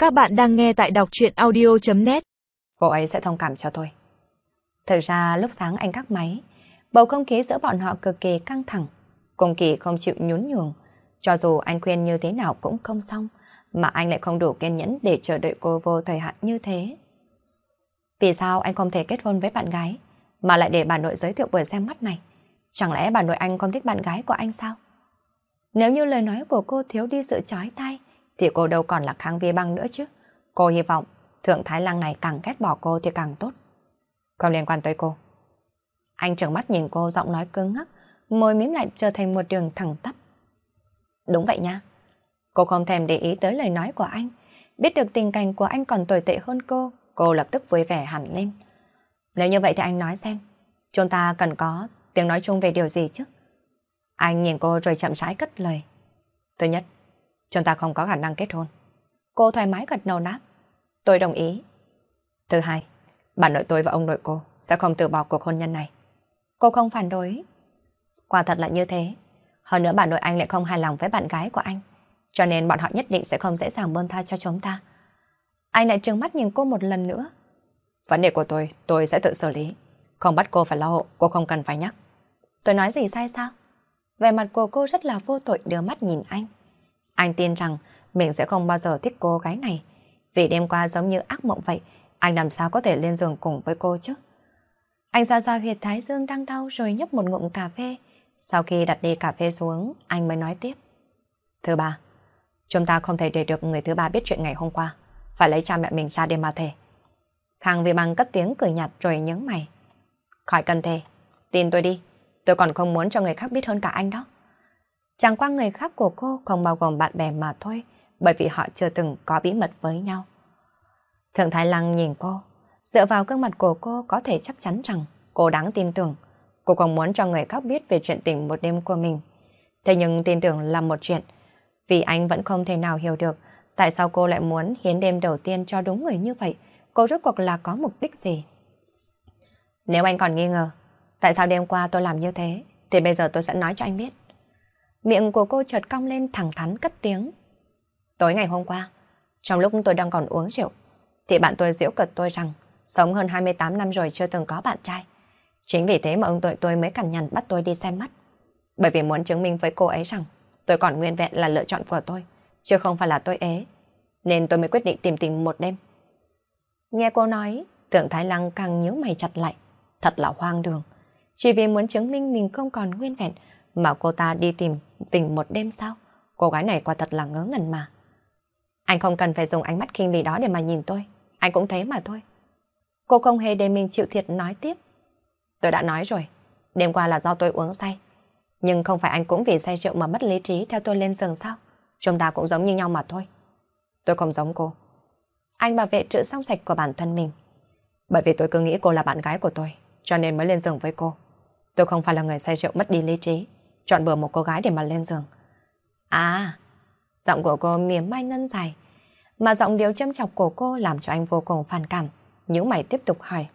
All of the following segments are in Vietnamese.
Các bạn đang nghe tại đọc truyện audio.net. Cô ấy sẽ thông cảm cho tôi. Thực ra lúc sáng anh gác máy, bầu không khí giữa bọn họ cực kỳ căng thẳng. Cung Kỳ không chịu nhún nhường, cho dù anh khuyên như thế nào cũng không xong, mà anh lại không đủ kiên nhẫn để chờ đợi cô vô thời hạn như thế. Vì sao anh không thể kết hôn với bạn gái, mà lại để bà nội giới thiệu buổi xem mắt này? Chẳng lẽ bà nội anh không thích bạn gái của anh sao? Nếu như lời nói của cô thiếu đi sự chói tai, thì cô đâu còn là Khang Vi Băng nữa chứ. Cô hy vọng Thượng Thái Lăng này càng ghét bỏ cô thì càng tốt. Không liên quan tới cô. Anh trợn mắt nhìn cô, giọng nói cứng ngắc, môi mím lại trở thành một đường thẳng tắp. Đúng vậy nha. Cô không thèm để ý tới lời nói của anh. Biết được tình cảnh của anh còn tồi tệ hơn cô lập tức vui vẻ hẳn lên. Nếu như vậy thì anh nói xem, chúng ta cần có tiếng nói chung về điều gì chứ? Anh nhìn cô rồi chậm rãi cất lời. Thứ nhất, chúng ta không có khả năng kết hôn. Cô thoải mái gật đầu đáp. Tôi đồng ý. Thứ hai, bà nội tôi và ông nội cô sẽ không từ bỏ cuộc hôn nhân này. Cô không phản đối. Quả thật là như thế. Hơn nữa bà nội anh lại không hài lòng với bạn gái của anh, cho nên bọn họ nhất định sẽ không dễ dàng buông tha cho chúng ta. Anh lại trừng mắt nhìn cô một lần nữa. Vấn đề của tôi sẽ tự xử lý. Không bắt cô phải lo hộ, cô không cần phải nhắc. Tôi nói gì sai sao? Vẻ mặt của cô rất là vô tội, đưa mắt nhìn anh. Anh tin rằng mình sẽ không bao giờ thích cô gái này. Vì đêm qua giống như ác mộng vậy, anh làm sao có thể lên giường cùng với cô chứ? Anh xoa xoa huyệt thái dương đang đau rồi nhấp một ngụm cà phê. Sau khi đặt ly cà phê xuống, anh mới nói tiếp. Thứ ba, chúng ta không thể để được người thứ ba biết chuyện ngày hôm qua. Phải lấy cha mẹ mình ra để mà thề. Khang Vi Băng cất tiếng cười nhạt rồi nhướng mày. Khỏi cần thề, tin tôi đi. Tôi còn không muốn cho người khác biết hơn cả anh đó. Chẳng qua người khác của cô không bao gồm bạn bè mà thôi, bởi vì họ chưa từng có bí mật với nhau. Thượng Thái Lăng nhìn cô, dựa vào gương mặt của cô có thể chắc chắn rằng cô đáng tin tưởng. Cô không muốn cho người khác biết về chuyện tình một đêm của mình. Thế nhưng tin tưởng là một chuyện, vì anh vẫn không thể nào hiểu được tại sao cô lại muốn hiến đêm đầu tiên cho đúng người như vậy. Cô rốt cuộc là có mục đích gì? Nếu anh còn nghi ngờ tại sao đêm qua tôi làm như thế, thì bây giờ tôi sẽ nói cho anh biết. Miệng của cô chợt cong lên thẳng thắn cất tiếng. Tối ngày hôm qua, trong lúc tôi đang còn uống rượu, thì bạn tôi giễu cợt tôi rằng sống hơn 28 năm rồi chưa từng có bạn trai. Chính vì thế mà ông tôi mới cằn nhằn bắt tôi đi xem mắt. Bởi vì muốn chứng minh với cô ấy rằng tôi còn nguyên vẹn là lựa chọn của tôi, chứ không phải là tôi ế. Nên tôi mới quyết định tìm tình một đêm. Nghe cô nói, Thượng Thái Lăng càng nhíu mày chặt lại. Thật là hoang đường. Chỉ vì muốn chứng minh mình không còn nguyên vẹn mà cô ta đi tìm tình một đêm sao? Cô gái này quả thật là ngớ ngẩn mà. Anh không cần phải dùng ánh mắt khinh bỉ đó để mà nhìn tôi. Anh cũng thế mà thôi. Cô không hề để mình chịu thiệt nói tiếp. Tôi đã nói rồi, đêm qua là do tôi uống say. Nhưng không phải anh cũng vì say rượu mà mất lý trí theo tôi lên giường sao? Chúng ta cũng giống như nhau mà thôi. Tôi không giống cô. Anh bảo vệ sự trong sạch của bản thân mình. Bởi vì tôi cứ nghĩ cô là bạn gái của tôi, cho nên mới lên giường với cô. Tôi không phải là người say rượu mất đi lý trí, chọn bừa một cô gái để mà lên giường. À, giọng của cô mỉa mai ngân dài, mà giọng điệu châm chọc của cô làm cho anh vô cùng phản cảm. Nhíu mày tiếp tục hỏi.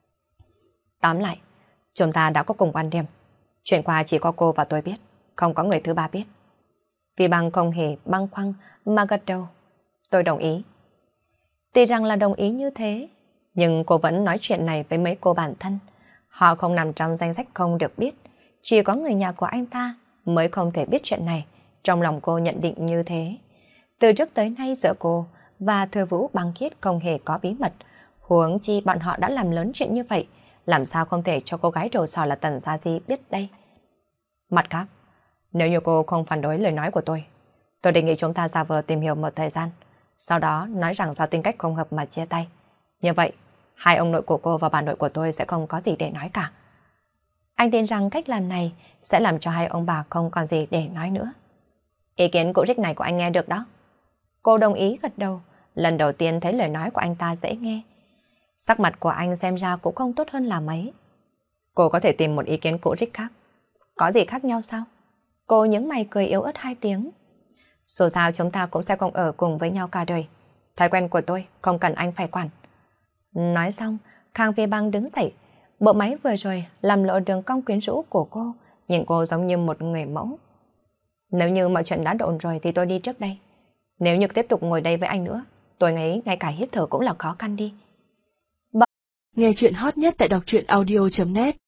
Tóm lại, chúng ta đã có cùng quan điểm. Chuyện qua chỉ có cô và tôi biết, không có người thứ ba biết. Vi Băng không hề băn khoăn mà gật đầu. Tôi đồng ý. Tuy rằng là đồng ý như thế, nhưng cô vẫn nói chuyện này với mấy cô bản thân. Họ không nằm trong danh sách không được biết. Chỉ có người nhà của anh ta mới không thể biết chuyện này. Trong lòng cô nhận định như thế. Từ trước tới nay giữa cô và Thừa Vũ Băng Khiết không hề có bí mật. Huống chi bọn họ đã làm lớn chuyện như vậy, làm sao không thể cho cô gái đầu sò là Tần Gia Di biết đây. Mặt khác, nếu như cô không phản đối lời nói của tôi đề nghị chúng ta giả vờ tìm hiểu một thời gian, sau đó nói rằng do tính cách không hợp mà chia tay. Như vậy, hai ông nội của cô và bà nội của tôi sẽ không có gì để nói cả. Anh tin rằng cách làm này sẽ làm cho hai ông bà không còn gì để nói nữa. Ý kiến cũ rích này của anh nghe được đó. Cô đồng ý gật đầu, lần đầu tiên thấy lời nói của anh ta dễ nghe. Sắc mặt của anh xem ra cũng không tốt hơn là mấy. Cô có thể tìm một ý kiến cũ rích khác. Có gì khác nhau sao? Cô nhướng mày cười yếu ớt 2 tiếng. Dù sao chúng ta cũng sẽ không ở cùng với nhau cả đời. Thói quen của tôi không cần anh phải quản. Nói xong, Khang Vi Băng đứng dậy. Bộ máy vừa rồi làm lộ đường cong quyến rũ của cô, nhìn cô giống như một người mẫu. Nếu như mọi chuyện đã độn rồi thì tôi đi trước đây. Nếu như tiếp tục ngồi đây với anh nữa, tôi nghĩ ngay cả hít thở cũng là khó khăn đi. Nghe chuyện hot nhất tại đọc truyện audio.net